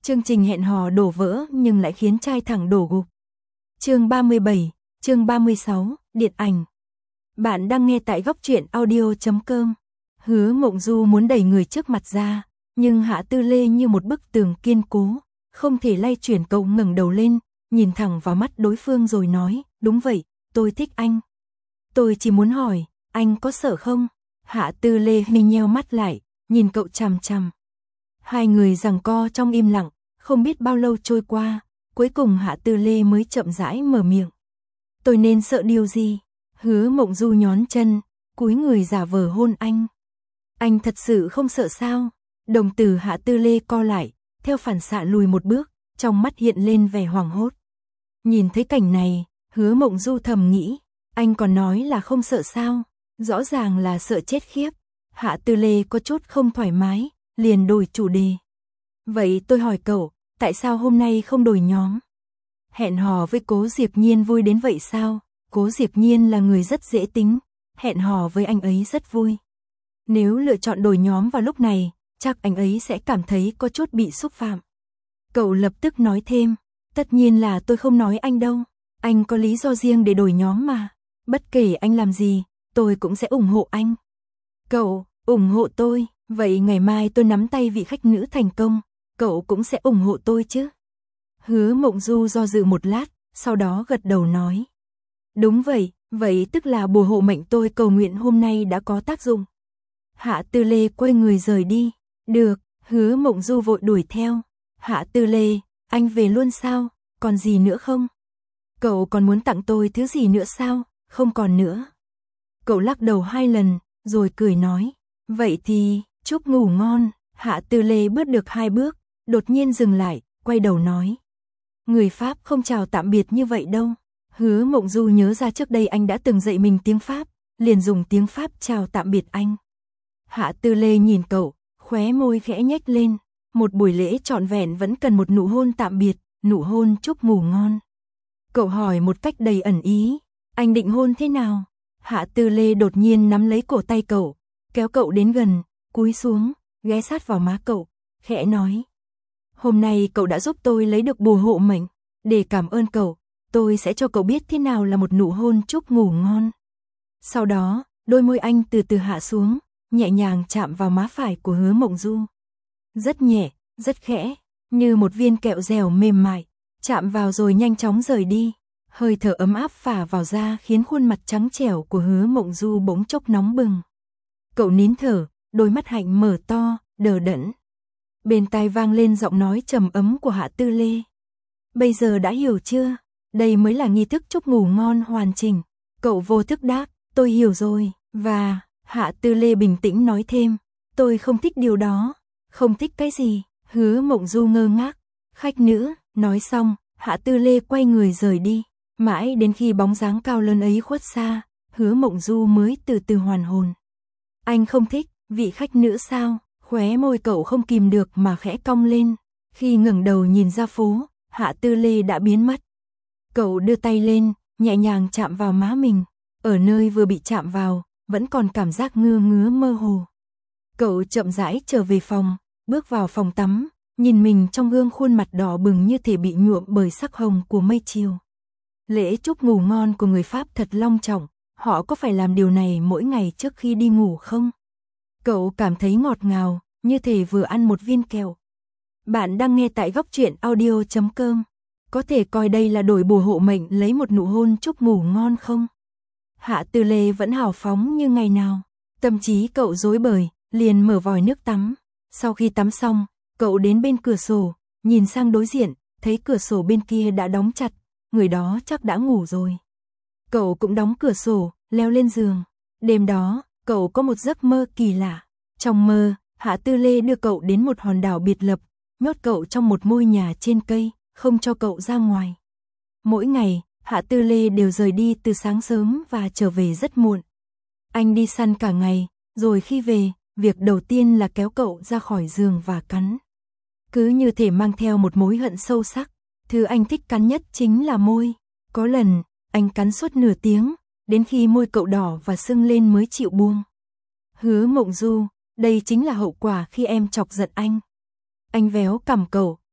Chương trình hẹn hò đổ vỡ nhưng lại khiến trai thẳng đổ gục. Chương 37, chương 36, điện ảnh. Bạn đang nghe tại góc truyện audio.com. Hứa Mộng Du muốn đẩy người trước mặt ra, nhưng Hạ Tư Lê như một bức tường kiên cố, không thể lay chuyển. Cậu ngẩng đầu lên, nhìn thẳng vào mắt đối phương rồi nói, đúng vậy, tôi thích anh. Tôi chỉ muốn hỏi, anh có sợ không? Hạ Tư Lê nheo mắt lại, nhìn cậu chằm chằm. Hai người giằng co trong im lặng, không biết bao lâu trôi qua, cuối cùng Hạ Tư Lê mới chậm rãi mở miệng. Tôi nên sợ điều gì? Hứa Mộng Du nhón chân, cúi người giả vờ hôn anh. Anh thật sự không sợ sao? Đồng tử Hạ Tư Lê co lại, theo phản xạ lùi một bước, trong mắt hiện lên vẻ hoảng hốt. Nhìn thấy cảnh này, Hứa Mộng Du thầm nghĩ, anh còn nói là không sợ sao? Rõ ràng là sợ chết khiếp. Hạ Tư Lê có chút không thoải mái, liền đổi chủ đề. Vậy tôi hỏi cậu, tại sao hôm nay không đổi nhóm? Hẹn hò với Cố Diệp Nhiên vui đến vậy sao? Cố Diệp Nhiên là người rất dễ tính, hẹn hò với anh ấy rất vui. Nếu lựa chọn đổi nhóm vào lúc này, chắc anh ấy sẽ cảm thấy có chút bị xúc phạm. Cậu lập tức nói thêm, tất nhiên là tôi không nói anh đâu, anh có lý do riêng để đổi nhóm mà. Bất kể anh làm gì, tôi cũng sẽ ủng hộ anh. Cậu, ủng hộ tôi, vậy ngày mai tôi nắm tay vị khách nữ thành công, cậu cũng sẽ ủng hộ tôi chứ? Hứa Mộng Du do dự một lát, sau đó gật đầu nói. Đúng vậy, vậy tức là bùa hộ mệnh tôi cầu nguyện hôm nay đã có tác dụng. Hạ Tư Lê quay người rời đi. Được, Hứa Mộng Du vội đuổi theo. Hạ Tư Lê, anh về luôn sao? Còn gì nữa không? Cậu còn muốn tặng tôi thứ gì nữa sao? Không còn nữa. Cậu lắc đầu 2 lần, rồi cười nói. Vậy thì, chúc ngủ ngon. Hạ Tư Lê bước được 2 bước, đột nhiên dừng lại, quay đầu nói. Người Pháp không chào tạm biệt như vậy đâu. Hứa Mộng Du nhớ ra trước đây anh đã từng dạy mình tiếng Pháp, liền dùng tiếng Pháp chào tạm biệt anh. Hạ Tư Lê nhìn cậu, khóe môi khẽ nhếch lên. Một buổi lễ trọn vẹn vẫn cần một nụ hôn tạm biệt, nụ hôn chúc ngủ ngon. Cậu hỏi một cách đầy ẩn ý, anh định hôn thế nào? Hạ Tư Lê đột nhiên nắm lấy cổ tay cậu, kéo cậu đến gần, cúi xuống, ghé sát vào má cậu, khẽ nói. Hôm nay cậu đã giúp tôi lấy được bùa hộ mệnh, để cảm ơn cậu, tôi sẽ cho cậu biết thế nào là một nụ hôn chúc ngủ ngon. Sau đó, đôi môi anh từ từ hạ xuống, nhẹ nhàng chạm vào má phải của Hứa Mộng Du. Rất nhẹ, rất khẽ, như một viên kẹo dẻo mềm mại, chạm vào rồi nhanh chóng rời đi. Hơi thở ấm áp phả vào da khiến khuôn mặt trắng trẻo của Hứa Mộng Du bỗng chốc nóng bừng. Cậu nín thở, đôi mắt hạnh mở to, đờ đẫn. Bên tai vang lên giọng nói trầm ấm của Hạ Tư Lê. Bây giờ đã hiểu chưa? Đây mới là nghi thức chúc ngủ ngon hoàn chỉnh. Cậu vô thức đáp, tôi hiểu rồi. Và, Hạ Tư Lê bình tĩnh nói thêm, tôi không thích điều đó. Không thích cái gì? Hứa Mộng Du ngơ ngác. Khách nữ, nói xong, Hạ Tư Lê quay người rời đi. Mãi đến khi bóng dáng cao lớn ấy khuất xa, Hứa Mộng Du mới từ từ hoàn hồn. Anh không thích, vị khách nữ sao? Khóe môi cậu không kìm được mà khẽ cong lên. Khi ngẩng đầu nhìn ra phố, Hạ Tư Lê đã biến mất. Cậu đưa tay lên, nhẹ nhàng chạm vào má mình. Ở nơi vừa bị chạm vào, vẫn còn cảm giác ngứa ngứa mơ hồ. Cậu chậm rãi trở về phòng, bước vào phòng tắm, nhìn mình trong gương khuôn mặt đỏ bừng như thể bị nhuộm bởi sắc hồng của mây chiều. Lễ chúc ngủ ngon của người Pháp thật long trọng, họ có phải làm điều này mỗi ngày trước khi đi ngủ không? Cậu cảm thấy ngọt ngào, như thể vừa ăn một viên kẹo. Bạn đang nghe tại góc truyện audio.com. Có thể coi đây là đổi bùa hộ mệnh lấy một nụ hôn chúc ngủ ngon không? Hạ Tư Lê vẫn hào phóng như ngày nào. Tâm trí cậu rối bời, liền mở vòi nước tắm. Sau khi tắm xong, cậu đến bên cửa sổ, nhìn sang đối diện, thấy cửa sổ bên kia đã đóng chặt, người đó chắc đã ngủ rồi. Cậu cũng đóng cửa sổ, leo lên giường. Đêm đó, cậu có một giấc mơ kỳ lạ. Trong mơ, Hạ Tư Lê đưa cậu đến một hòn đảo biệt lập, nhốt cậu trong một ngôi nhà trên cây, không cho cậu ra ngoài. Mỗi ngày, Hạ Tư Lê đều rời đi từ sáng sớm và trở về rất muộn. Anh đi săn cả ngày, rồi khi về, việc đầu tiên là kéo cậu ra khỏi giường và cắn. Cứ như thể mang theo một mối hận sâu sắc, thứ anh thích cắn nhất chính là môi. Có lần, anh cắn suốt nửa tiếng, đến khi môi cậu đỏ và sưng lên mới chịu buông. Hứa Mộng Du, đây chính là hậu quả khi em chọc giận anh. Anh véo cằm cậu,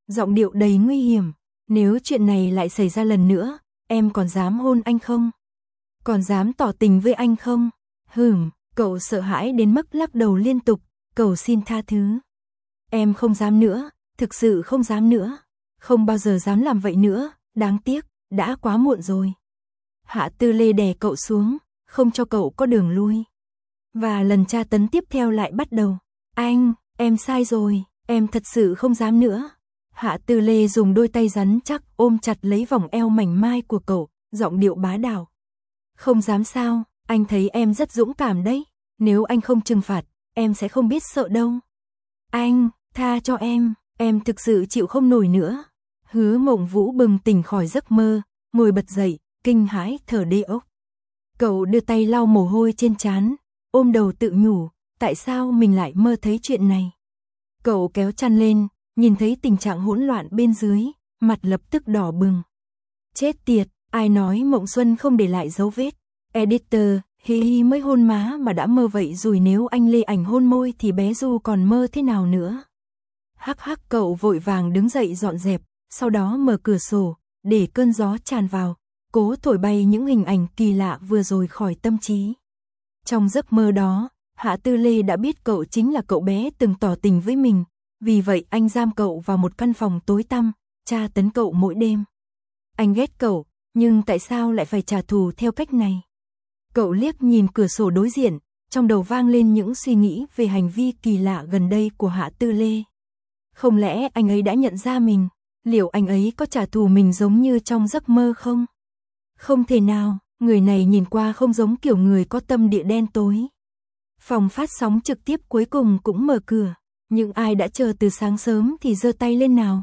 giọng điệu đầy nguy hiểm. Nếu chuyện này lại xảy ra lần nữa, em còn dám hôn anh không? Còn dám tỏ tình với anh không? Cậu sợ hãi đến mức lắc đầu liên tục, cầu xin tha thứ. Em không dám nữa, thực sự không dám nữa. Không bao giờ dám làm vậy nữa, đáng tiếc, đã quá muộn rồi. Hạ Tư Lê đè cậu xuống, không cho cậu có đường lui. Và lần tra tấn tiếp theo lại bắt đầu. Anh, em sai rồi, em thật sự không dám nữa. Hạ Tư Lê dùng đôi tay rắn chắc ôm chặt lấy vòng eo mảnh mai của cậu, giọng điệu bá đạo. Không dám sao, anh thấy em rất dũng cảm đấy. Nếu anh không trừng phạt, em sẽ không biết sợ đâu. Anh, tha cho em thực sự chịu không nổi nữa. Hứa Mộng Vũ bừng tỉnh khỏi giấc mơ, ngồi bật dậy, kinh hãi thở đê ốc. Cậu đưa tay lau mồ hôi trên trán, ôm đầu tự nhủ, tại sao mình lại mơ thấy chuyện này. Cậu kéo chăn lên, nhìn thấy tình trạng hỗn loạn bên dưới, mặt lập tức đỏ bừng. Chết tiệt, ai nói Mộng Xuân không để lại dấu vết. Editor, hi mới hôn má mà đã mơ vậy rồi, nếu anh Lê Ảnh hôn môi thì bé Du còn mơ thế nào nữa. Hắc cậu vội vàng đứng dậy dọn dẹp, sau đó mở cửa sổ, để cơn gió tràn vào, cố thổi bay những hình ảnh kỳ lạ vừa rồi khỏi tâm trí. Trong giấc mơ đó, Hạ Tư Lê đã biết cậu chính là cậu bé từng tỏ tình với mình, vì vậy anh giam cậu vào một căn phòng tối tăm, tra tấn cậu mỗi đêm. Anh ghét cậu, nhưng tại sao lại phải trả thù theo cách này? Cậu liếc nhìn cửa sổ đối diện, trong đầu vang lên những suy nghĩ về hành vi kỳ lạ gần đây của Hạ Tư Lê. Không lẽ anh ấy đã nhận ra mình? Liệu anh ấy có trả thù mình giống như trong giấc mơ không? Không thể nào, người này nhìn qua không giống kiểu người có tâm địa đen tối. Phòng phát sóng trực tiếp cuối cùng cũng mở cửa. Những ai đã chờ từ sáng sớm thì giơ tay lên nào.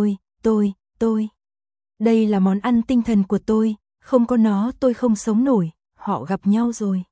Tôi. Đây là món ăn tinh thần của tôi, không có nó tôi không sống nổi. Họ gặp nhau rồi.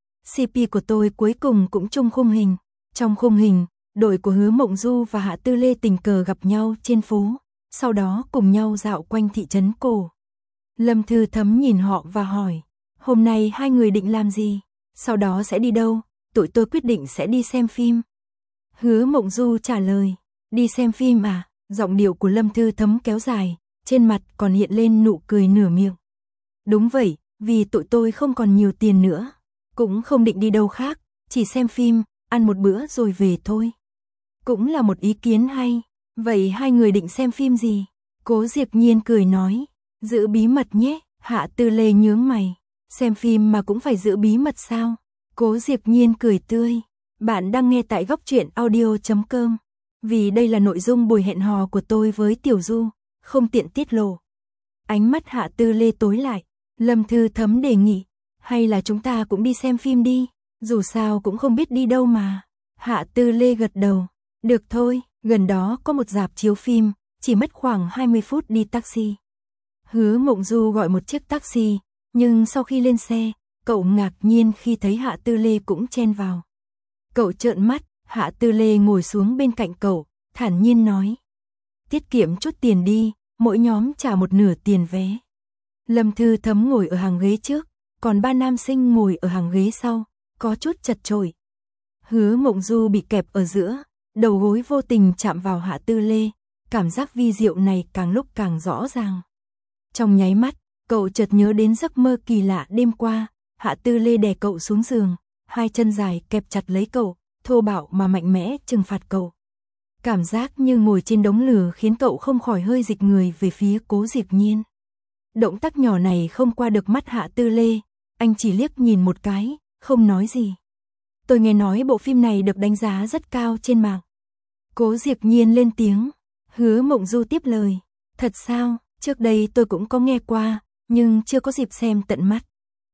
CP của tôi cuối cùng cũng chung khung hình. Trong khung hình, đội của Hứa Mộng Du và Hạ Tư Lê tình cờ gặp nhau trên phố, sau đó cùng nhau dạo quanh thị trấn cổ. Lâm Thư Thấm nhìn họ và hỏi, hôm nay hai người định làm gì? Sau đó sẽ đi đâu? Tụi tôi quyết định sẽ đi xem phim. Hứa Mộng Du trả lời, đi xem phim à? Giọng điệu của Lâm Thư Thấm kéo dài, trên mặt còn hiện lên nụ cười nửa miệng. Đúng vậy, vì tụi tôi không còn nhiều tiền nữa, cũng không định đi đâu khác, chỉ xem phim, ăn một bữa rồi về thôi. Cũng là một ý kiến hay. Vậy hai người định xem phim gì? Cố Diệp Nhiên cười nói, giữ bí mật nhé. Hạ Tư Lê nhướng mày, xem phim mà cũng phải giữ bí mật sao? Cố Diệp Nhiên cười tươi, bạn đang nghe tại Góc Truyện Audio.com. Vì đây là nội dung buổi hẹn hò của tôi với Tiểu Du, không tiện tiết lộ. Ánh mắt Hạ Tư Lê tối lại, Lâm Thư Thấm đề nghị, hay là chúng ta cũng đi xem phim đi, dù sao cũng không biết đi đâu mà. Hạ Tư Lê gật đầu, được thôi, gần đó có một rạp chiếu phim, chỉ mất khoảng 20 phút đi taxi. Hứa Mộng Du gọi một chiếc taxi, nhưng sau khi lên xe, cậu ngạc nhiên khi thấy Hạ Tư Lê cũng chen vào. Cậu trợn mắt, Hạ Tư Lê ngồi xuống bên cạnh cậu, thản nhiên nói, tiết kiệm chút tiền đi, mỗi nhóm trả một nửa tiền vé. Lâm Thư Thấm ngồi ở hàng ghế trước, còn ba nam sinh ngồi ở hàng ghế sau, có chút chật chội. Hứa Mộng Du bị kẹp ở giữa, đầu gối vô tình chạm vào Hạ Tư Lê, cảm giác vi diệu này càng lúc càng rõ ràng. Trong nháy mắt, cậu chợt nhớ đến giấc mơ kỳ lạ đêm qua, Hạ Tư Lê đè cậu xuống giường, hai chân dài kẹp chặt lấy cậu, thô bạo mà mạnh mẽ trừng phạt cậu. Cảm giác như ngồi trên đống lửa khiến cậu không khỏi hơi dịch người về phía Cố Diệp Nhiên. Động tác nhỏ này không qua được mắt Hạ Tư Lê, anh chỉ liếc nhìn một cái, không nói gì. Tôi nghe nói bộ phim này được đánh giá rất cao trên mạng. Cố Diệp Nhiên lên tiếng, Hứa Mộng Du tiếp lời, thật sao, trước đây tôi cũng có nghe qua, nhưng chưa có dịp xem tận mắt.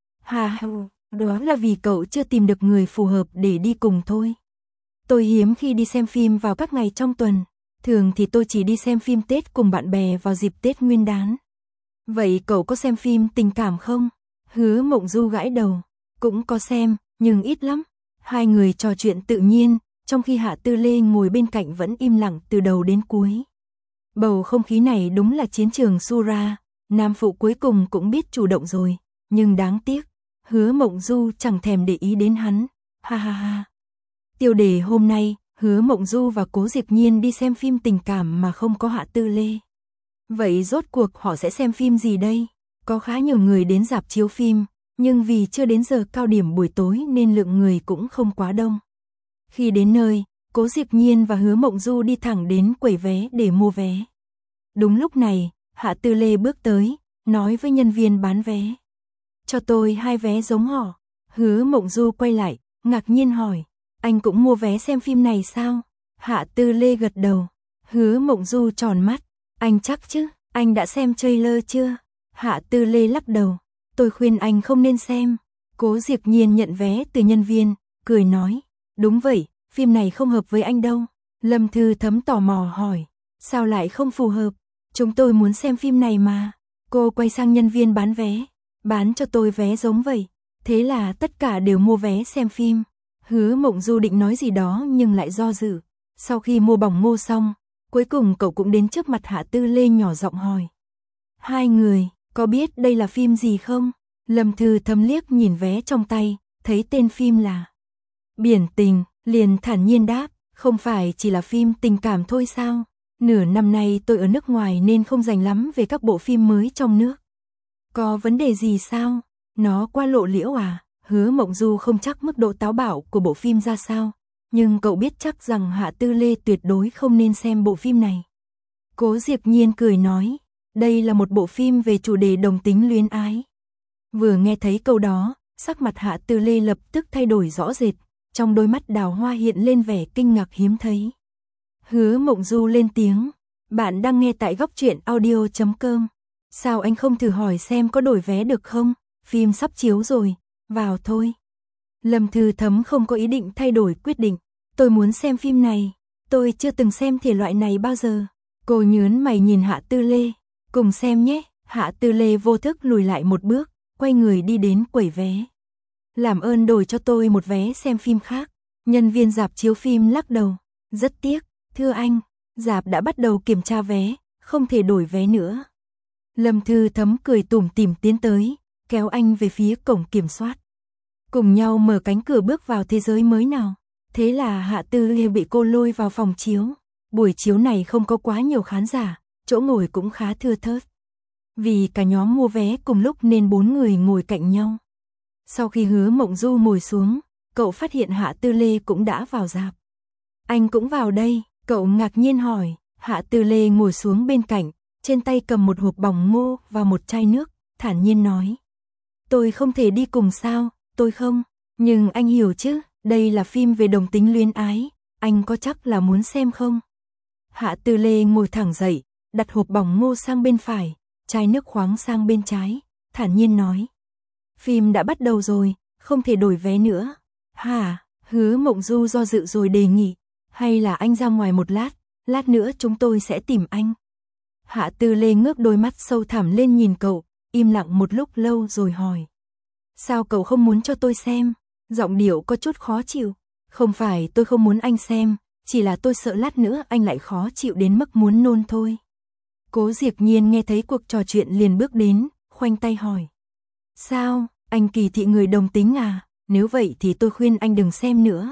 Đó là vì cậu chưa tìm được người phù hợp để đi cùng thôi. Tôi hiếm khi đi xem phim vào các ngày trong tuần, thường thì tôi chỉ đi xem phim Tết cùng bạn bè vào dịp Tết Nguyên đán. Vậy cậu có xem phim tình cảm không? Hứa Mộng Du gãi đầu, cũng có xem, nhưng ít lắm. Hai người trò chuyện tự nhiên, trong khi Hạ Tư Lê ngồi bên cạnh vẫn im lặng từ đầu đến cuối. Bầu không khí này đúng là chiến trường Sura, nam phụ cuối cùng cũng biết chủ động rồi, nhưng đáng tiếc, Hứa Mộng Du chẳng thèm để ý đến hắn. Ha ha ha. Tiêu đề hôm nay, Hứa Mộng Du và Cố Diệp Nhiên đi xem phim tình cảm mà không có Hạ Tư Lê. Vậy rốt cuộc họ sẽ xem phim gì đây? Có khá nhiều người đến rạp chiếu phim, nhưng vì chưa đến giờ cao điểm buổi tối nên lượng người cũng không quá đông. Khi đến nơi, Cố Diệp Nhiên và Hứa Mộng Du đi thẳng đến quầy vé để mua vé. Đúng lúc này, Hạ Tư Lê bước tới, nói với nhân viên bán vé. Cho tôi 2 vé giống họ. Hứa Mộng Du quay lại, ngạc nhiên hỏi. Anh cũng mua vé xem phim này sao? Hạ Tư Lê gật đầu. Hứa Mộng Du tròn mắt. Anh chắc chứ, anh đã xem trailer chưa? Hạ Tư Lê lắc đầu. Tôi khuyên anh không nên xem. Cố Diệp Nhiên nhận vé từ nhân viên, cười nói. Đúng vậy, phim này không hợp với anh đâu. Lâm Thư Thấm tò mò hỏi. Sao lại không phù hợp? Chúng tôi muốn xem phim này mà. Cô quay sang nhân viên bán vé. Bán cho tôi vé giống vậy. Thế là tất cả đều mua vé xem phim. Hứa Mộng Du định nói gì đó nhưng lại do dự. Sau khi mua bỏng ngô xong, cuối cùng cậu cũng đến trước mặt Hạ Tư Lê nhỏ giọng hỏi. Hai người, có biết đây là phim gì không? Lâm Thư Thấm liếc nhìn vé trong tay, thấy tên phim là Biển Tình, liền thản nhiên đáp, không phải chỉ là phim tình cảm thôi sao? Nửa năm nay tôi ở nước ngoài nên không rành lắm về các bộ phim mới trong nước. Có vấn đề gì sao? Nó quá lộ liễu à? Hứa Mộng Du không chắc mức độ táo bạo của bộ phim ra sao, nhưng cậu biết chắc rằng Hạ Tư Lê tuyệt đối không nên xem bộ phim này. Cố Diệp Nhiên cười nói, đây là một bộ phim về chủ đề đồng tính luyến ái. Vừa nghe thấy câu đó, sắc mặt Hạ Tư Lê lập tức thay đổi rõ rệt, trong đôi mắt đào hoa hiện lên vẻ kinh ngạc hiếm thấy. Hứa Mộng Du lên tiếng, bạn đang nghe tại góc truyện audio.com. Sao anh không thử hỏi xem có đổi vé được không? Phim sắp chiếu rồi, vào thôi. Lâm Thư Thấm không có ý định thay đổi quyết định. Tôi muốn xem phim này, tôi chưa từng xem thể loại này bao giờ. Cô nhớn mày nhìn Hạ Tư Lê, cùng xem nhé. Hạ Tư Lê vô thức lùi lại một bước, quay người đi đến quầy vé. Làm ơn đổi cho tôi một vé xem phim khác. Nhân viên rạp chiếu phim lắc đầu, rất tiếc, thưa anh, rạp đã bắt đầu kiểm tra vé, không thể đổi vé nữa. Lâm Thư Thấm cười tủm tỉm tiến tới, kéo anh về phía cổng kiểm soát. Cùng nhau mở cánh cửa bước vào thế giới mới nào. Thế là Hạ Tư Lê bị cô lôi vào phòng chiếu. Buổi chiếu này không có quá nhiều khán giả, chỗ ngồi cũng khá thưa thớt. Vì cả nhóm mua vé cùng lúc nên 4 người ngồi cạnh nhau. Sau khi Hứa Mộng Du ngồi xuống, cậu phát hiện Hạ Tư Lê cũng đã vào rạp. Anh cũng vào đây, cậu ngạc nhiên hỏi. Hạ Tư Lê ngồi xuống bên cạnh, trên tay cầm một hộp bỏng ngô và một chai nước, thản nhiên nói. Tôi không thể đi cùng sao, tôi không, nhưng anh hiểu chứ, đây là phim về đồng tính luyến ái, anh có chắc là muốn xem không? Hạ Tư Lê ngồi thẳng dậy, đặt hộp bỏng ngô sang bên phải, chai nước khoáng sang bên trái, thản nhiên nói. Phim đã bắt đầu rồi, không thể đổi vé nữa. Hả? Hứa Mộng Du do dự rồi đề nghị, hay là anh ra ngoài một lát nữa chúng tôi sẽ tìm anh. Hạ Tư Lê ngước đôi mắt sâu thẳm lên nhìn cậu, im lặng một lúc lâu rồi hỏi. Sao cậu không muốn cho tôi xem? Giọng điệu có chút khó chịu. Không phải tôi không muốn anh xem, chỉ là tôi sợ lát nữa anh lại khó chịu đến mức muốn nôn thôi. Cố Diệp Nhiên nghe thấy cuộc trò chuyện liền bước đến, khoanh tay hỏi. Sao, anh kỳ thị người đồng tính à? Nếu vậy thì tôi khuyên anh đừng xem nữa.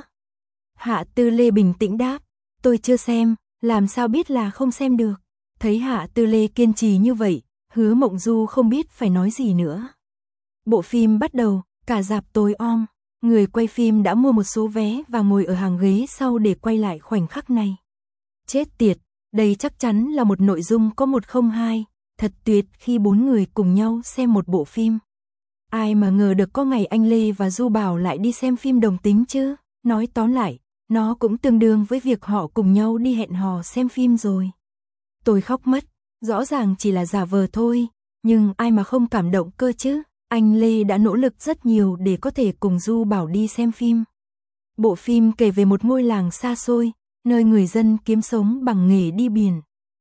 Hạ Tư Lê bình tĩnh đáp. Tôi chưa xem, làm sao biết là không xem được. Thấy Hạ Tư Lê kiên trì như vậy, Hứa Mộng Du không biết phải nói gì nữa. Bộ phim bắt đầu, cả rạp tối om. Người quay phim đã mua một số vé và ngồi ở hàng ghế sau để quay lại khoảnh khắc này. Chết tiệt, đây chắc chắn là một nội dung có 102, thật tuyệt khi 4 người cùng nhau xem một bộ phim. Ai mà ngờ được có ngày anh Lê và Du Bảo lại đi xem phim đồng tính chứ, nói tóm lại, nó cũng tương đương với việc họ cùng nhau đi hẹn hò xem phim rồi. Tôi khóc mất, rõ ràng chỉ là giả vờ thôi, nhưng ai mà không cảm động cơ chứ. Anh Lê đã nỗ lực rất nhiều để có thể cùng Du Bảo đi xem phim. Bộ phim kể về một ngôi làng xa xôi, nơi người dân kiếm sống bằng nghề đi biển.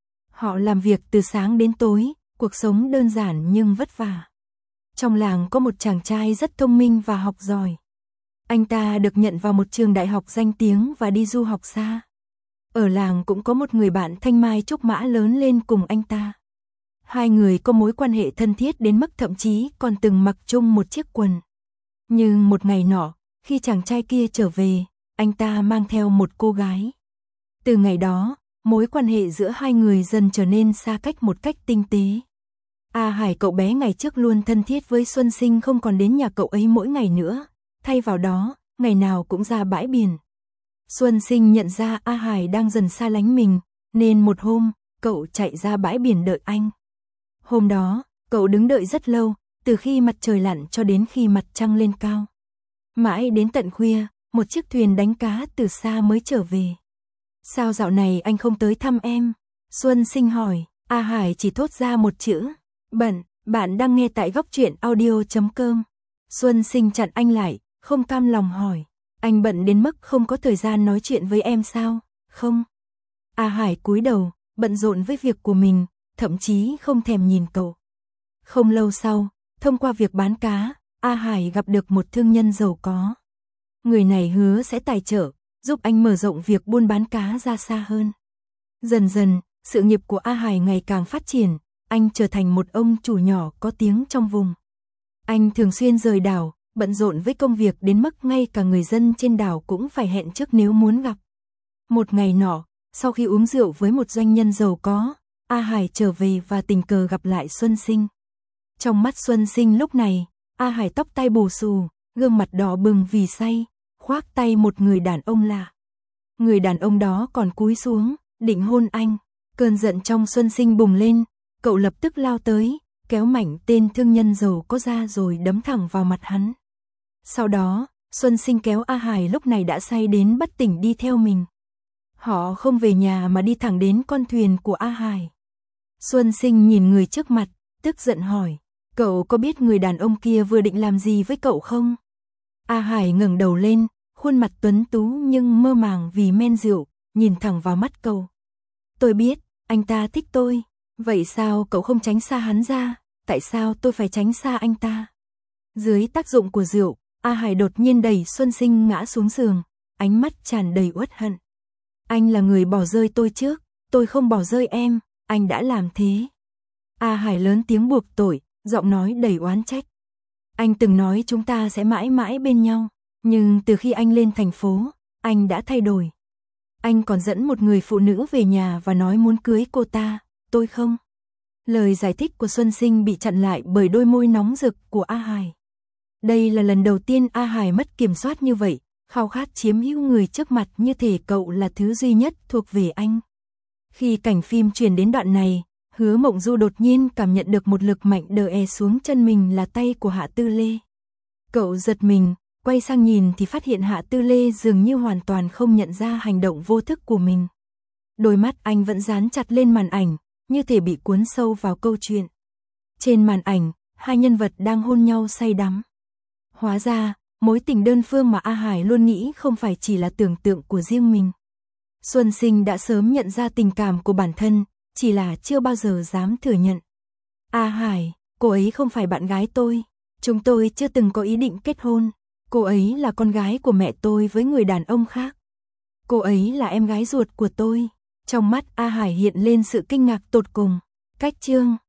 Họ làm việc từ sáng đến tối, cuộc sống đơn giản nhưng vất vả. Trong làng có một chàng trai rất thông minh và học giỏi. Anh ta được nhận vào một trường đại học danh tiếng và đi du học xa. Ở làng cũng có một người bạn thanh mai trúc mã lớn lên cùng anh ta. Hai người có mối quan hệ thân thiết đến mức thậm chí còn từng mặc chung một chiếc quần. Nhưng một ngày nọ, khi chàng trai kia trở về, anh ta mang theo một cô gái. Từ ngày đó, mối quan hệ giữa hai người dần trở nên xa cách một cách tinh tế. A Hải cậu bé ngày trước luôn thân thiết với Xuân Sinh không còn đến nhà cậu ấy mỗi ngày nữa, thay vào đó, ngày nào cũng ra bãi biển. Xuân Sinh nhận ra A Hải đang dần xa lánh mình, nên một hôm, cậu chạy ra bãi biển đợi anh. Hôm đó, cậu đứng đợi rất lâu, từ khi mặt trời lặn cho đến khi mặt trăng lên cao. Mãi đến tận khuya, một chiếc thuyền đánh cá từ xa mới trở về. Sao dạo này anh không tới thăm em? Xuân Sinh hỏi. A Hải chỉ thốt ra một chữ, bận. Bạn đang nghe tại góc truyện audio.com. Xuân Sinh chặn anh lại, không cam lòng hỏi. Anh bận đến mức không có thời gian nói chuyện với em sao? Không. A Hải cúi đầu, bận rộn với việc của mình, thậm chí không thèm nhìn cậu. Không lâu sau, thông qua việc bán cá, A Hải gặp được một thương nhân giàu có. Người này hứa sẽ tài trợ, giúp anh mở rộng việc buôn bán cá ra xa hơn. Dần dần, sự nghiệp của A Hải ngày càng phát triển, anh trở thành một ông chủ nhỏ có tiếng trong vùng. Anh thường xuyên rời đảo, bận rộn với công việc đến mức ngay cả người dân trên đảo cũng phải hẹn trước nếu muốn gặp. Một ngày nọ, sau khi uống rượu với một doanh nhân giàu có, A Hải trở về và tình cờ gặp lại Xuân Sinh. Trong mắt Xuân Sinh lúc này, A Hải tóc tai bù xù, gương mặt đỏ bừng vì say, khoác tay một người đàn ông lạ. Người đàn ông đó còn cúi xuống, định hôn anh. Cơn giận trong Xuân Sinh bùng lên, cậu lập tức lao tới, kéo mạnh tên thương nhân giàu có ra rồi đấm thẳng vào mặt hắn. Sau đó, Xuân Sinh kéo A Hải lúc này đã say đến bất tỉnh đi theo mình. Họ không về nhà mà đi thẳng đến con thuyền của A Hải. Xuân Sinh nhìn người trước mặt, tức giận hỏi, cậu có biết người đàn ông kia vừa định làm gì với cậu không? A Hải ngẩng đầu lên, khuôn mặt tuấn tú nhưng mơ màng vì men rượu, nhìn thẳng vào mắt cậu. Tôi biết, anh ta thích tôi. Vậy sao cậu không tránh xa hắn ra? Tại sao tôi phải tránh xa anh ta? Dưới tác dụng của rượu, A Hải đột nhiên đẩy Xuân Sinh ngã xuống giường, ánh mắt tràn đầy uất hận. Anh là người bỏ rơi tôi trước, tôi không bỏ rơi em, anh đã làm thế. A Hải lớn tiếng buộc tội, giọng nói đầy oán trách. Anh từng nói chúng ta sẽ mãi mãi bên nhau, nhưng từ khi anh lên thành phố, anh đã thay đổi. Anh còn dẫn một người phụ nữ về nhà và nói muốn cưới cô ta, tôi không. Lời giải thích của Xuân Sinh bị chặn lại bởi đôi môi nóng rực của A Hải. Đây là lần đầu tiên A Hải mất kiểm soát như vậy, khao khát chiếm hữu người trước mặt như thể cậu là thứ duy nhất thuộc về anh. Khi cảnh phim chuyển đến đoạn này, Hứa Mộng Du đột nhiên cảm nhận được một lực mạnh đè xuống chân mình là tay của Hạ Tư Lê. Cậu giật mình, quay sang nhìn thì phát hiện Hạ Tư Lê dường như hoàn toàn không nhận ra hành động vô thức của mình. Đôi mắt anh vẫn dán chặt lên màn ảnh, như thể bị cuốn sâu vào câu chuyện. Trên màn ảnh, hai nhân vật đang hôn nhau say đắm. Hóa ra, mối tình đơn phương mà A Hải luôn nghĩ không phải chỉ là tưởng tượng của riêng mình. Xuân Sinh đã sớm nhận ra tình cảm của bản thân, chỉ là chưa bao giờ dám thừa nhận. A Hải, cô ấy không phải bạn gái tôi. Chúng tôi chưa từng có ý định kết hôn. Cô ấy là con gái của mẹ tôi với người đàn ông khác. Cô ấy là em gái ruột của tôi. Trong mắt A Hải hiện lên sự kinh ngạc tột cùng. Cách chương